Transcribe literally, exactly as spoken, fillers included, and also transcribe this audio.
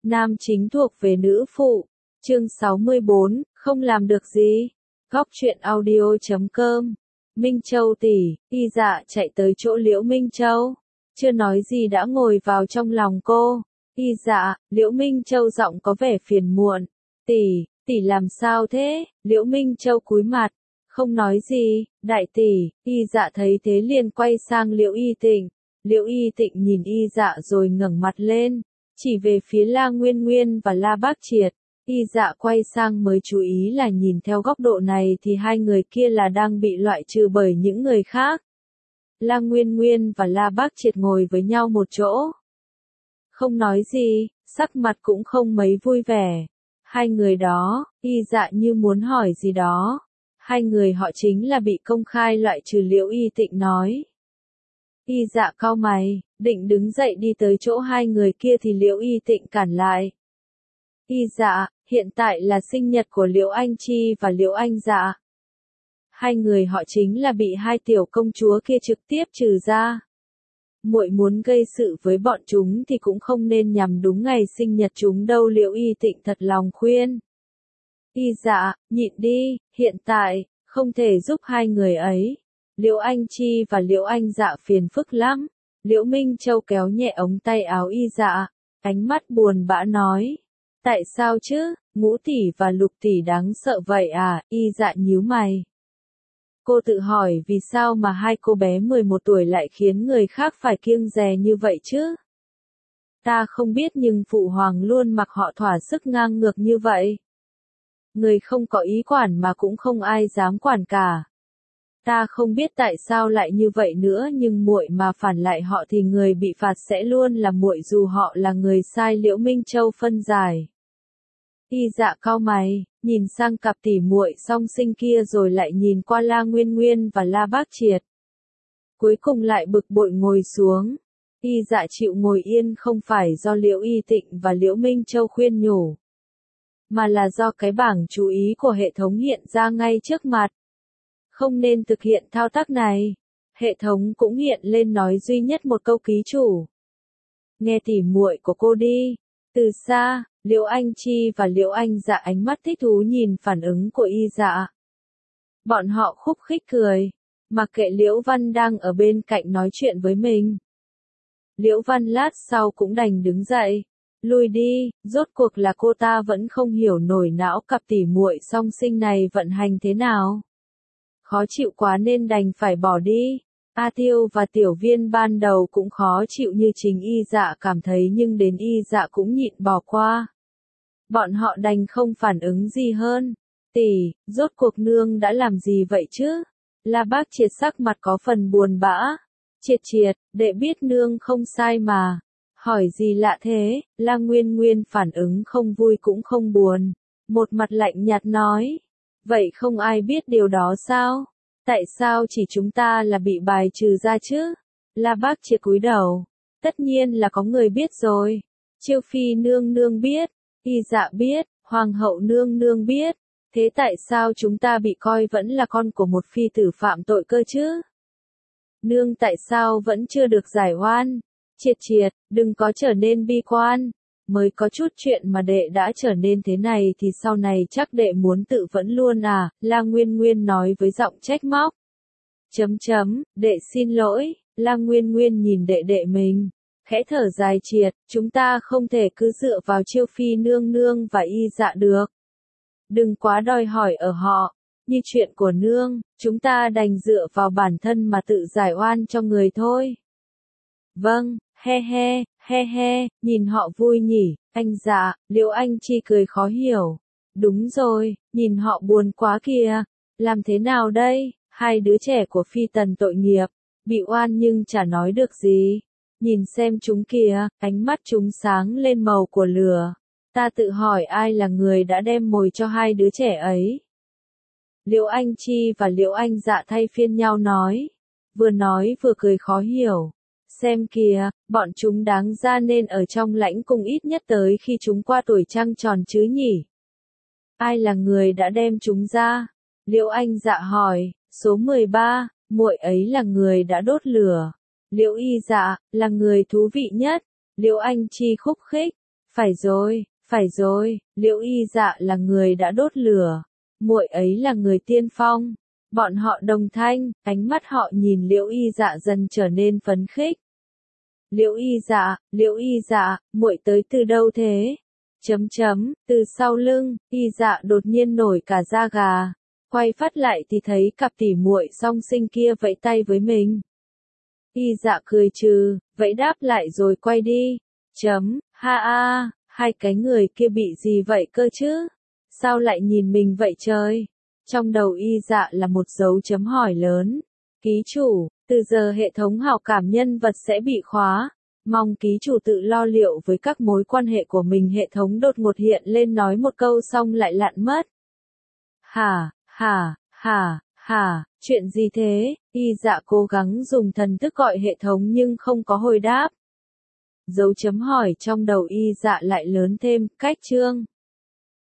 Nam chính thuộc về nữ phụ. Chương sáu mươi bốn, không làm được gì. Góc truyện audio chấm com. Minh Châu tỷ, Y Dạ chạy tới chỗ Liễu Minh Châu. Chưa nói gì đã ngồi vào trong lòng cô. Y Dạ, Liễu Minh Châu giọng có vẻ phiền muộn. Tỷ, tỷ làm sao thế? Liễu Minh Châu cúi mặt. Không nói gì, đại tỷ. Y Dạ thấy thế liền quay sang Liễu Y Tịnh. Liễu Y Tịnh nhìn Y Dạ rồi ngẩng mặt lên, chỉ về phía La Nguyên Nguyên và La Bác Triệt. Y Dạ quay sang mới chú ý là nhìn theo góc độ này thì hai người kia là đang bị loại trừ bởi những người khác. La Nguyên Nguyên và La Bác Triệt ngồi với nhau một chỗ. Không nói gì, sắc mặt cũng không mấy vui vẻ. Hai người đó, Y Dạ như muốn hỏi gì đó. Hai người họ chính là bị công khai loại trừ, Liễu Y Tịnh nói. Y Dạ cau mày, định đứng dậy đi tới chỗ hai người kia thì Liễu Y Tịnh cản lại. Y Dạ, hiện tại là sinh nhật của Liễu Anh Chi và Liễu Anh Dạ. Hai người họ chính là bị hai tiểu công chúa kia trực tiếp trừ ra. Muội muốn gây sự với bọn chúng thì cũng không nên nhằm đúng ngày sinh nhật chúng đâu, Liễu Y Tịnh thật lòng khuyên. Y Dạ, nhịn đi, hiện tại, không thể giúp hai người ấy. Liễu Anh Chi và Liễu Anh Dạ phiền phức lắm. Liễu Minh Châu kéo nhẹ ống tay áo Y Dạ, ánh mắt buồn bã nói. Tại sao chứ, Ngũ tỷ và Lục tỷ đáng sợ vậy à? Y Dạ nhíu mày. Cô tự hỏi vì sao mà hai cô bé mười một tuổi lại khiến người khác phải kiêng dè như vậy chứ? Ta không biết nhưng Phụ Hoàng luôn mặc họ thỏa sức ngang ngược như vậy. Người không có ý quản mà cũng không ai dám quản cả. Ta không biết tại sao lại như vậy nữa, nhưng muội mà phản lại họ thì người bị phạt sẽ luôn là muội dù họ là người sai, Liễu Minh Châu phân giải. Y Dạ cau mày, nhìn sang cặp tỷ muội song sinh kia rồi lại nhìn qua La Nguyên Nguyên và La Bác Triệt. Cuối cùng lại bực bội ngồi xuống. Y Dạ chịu ngồi yên không phải do Liễu Y Tịnh và Liễu Minh Châu khuyên nhủ, mà là do cái bảng chú ý của hệ thống hiện ra ngay trước mặt. Không nên thực hiện thao tác này. Hệ thống cũng hiện lên nói duy nhất một câu ký chủ. Nghe tỉ muội của cô đi. Từ xa, Liễu Anh Chi và Liễu Anh Dạ ánh mắt thích thú nhìn phản ứng của Y Dạ. Bọn họ khúc khích cười, mặc kệ Liễu Văn đang ở bên cạnh nói chuyện với mình. Liễu Văn lát sau cũng đành đứng dậy, lui đi, rốt cuộc là cô ta vẫn không hiểu nổi não cặp tỉ muội song sinh này vận hành thế nào. Khó chịu quá nên đành phải bỏ đi. A Tiêu và Tiểu Viên ban đầu cũng khó chịu như chính Y Dạ cảm thấy, nhưng đến Y Dạ cũng nhịn bỏ qua. Bọn họ đành không phản ứng gì hơn. Tỷ, rốt cuộc nương đã làm gì vậy chứ? La Bác Triệt sắc mặt có phần buồn bã. Triệt Triệt, đệ biết nương không sai mà. Hỏi gì lạ thế? La Nguyên Nguyên phản ứng không vui cũng không buồn. Một mặt lạnh nhạt nói. Vậy không ai biết điều đó sao? Tại sao chỉ chúng ta là bị bài trừ ra chứ? La Bác Triệt cúi đầu. Tất nhiên là có người biết rồi. Chiêu Phi nương nương biết. Y Dạ biết. Hoàng hậu nương nương biết. Thế tại sao chúng ta bị coi vẫn là con của một phi tử phạm tội cơ chứ? Nương tại sao vẫn chưa được giải oan? Triệt Triệt, đừng có trở nên bi quan. Mới có chút chuyện mà đệ đã trở nên thế này thì sau này chắc đệ muốn tự vẫn luôn à? La Nguyên Nguyên nói với giọng trách móc. Chấm chấm, đệ xin lỗi. La Nguyên Nguyên nhìn đệ đệ mình, khẽ thở dài. Triệt, chúng ta không thể cứ dựa vào Chiêu Phi nương nương và Y Dạ được. Đừng quá đòi hỏi ở họ. Như chuyện của nương, chúng ta đành dựa vào bản thân mà tự giải oan cho người thôi. Vâng, he he, he he, nhìn họ vui nhỉ, anh Dạ. Liễu Anh Chi cười khó hiểu. Đúng rồi, nhìn họ buồn quá kìa. Làm thế nào đây? Hai đứa trẻ của phi tần tội nghiệp, bị oan nhưng chả nói được gì. Nhìn xem chúng kìa, ánh mắt chúng sáng lên màu của lửa. Ta tự hỏi ai là người đã đem mồi cho hai đứa trẻ ấy. Liễu Anh Chi và Liễu Anh Dạ thay phiên nhau nói. Vừa nói vừa cười khó hiểu. Xem kìa, bọn chúng đáng ra nên ở trong lãnh cung ít nhất tới khi chúng qua tuổi trăng tròn chứ nhỉ? Ai là người đã đem chúng ra? Liễu Anh Dạ hỏi. Số mười ba, muội ấy là người đã đốt lửa. Liễu Y Dạ, là người thú vị nhất. Liễu Anh Chi khúc khích. Phải rồi, phải rồi, Liễu Y Dạ là người đã đốt lửa, muội ấy là người tiên phong. Bọn họ đồng thanh, ánh mắt họ nhìn Liễu Y Dạ dần trở nên phấn khích. Liễu Y Dạ, Liễu Y Dạ, muội tới từ đâu thế? Chấm chấm, từ sau lưng, Y Dạ đột nhiên nổi cả da gà. Quay phát lại thì thấy cặp tỉ muội song sinh kia vẫy tay với mình. Y Dạ cười trừ, vẫy đáp lại rồi quay đi. Chấm, ha a, hai cái người kia bị gì vậy cơ chứ? Sao lại nhìn mình vậy trời? Trong đầu Y Dạ là một dấu chấm hỏi lớn. Ký chủ, từ giờ hệ thống hào cảm nhân vật sẽ bị khóa. Mong ký chủ tự lo liệu với các mối quan hệ của mình. Hệ thống đột ngột hiện lên nói một câu xong lại lặn mất. Hả, hả, hả, hả, chuyện gì thế? Y Dạ cố gắng dùng thần thức gọi hệ thống nhưng không có hồi đáp. Dấu chấm hỏi trong đầu Y Dạ lại lớn thêm, cách chương.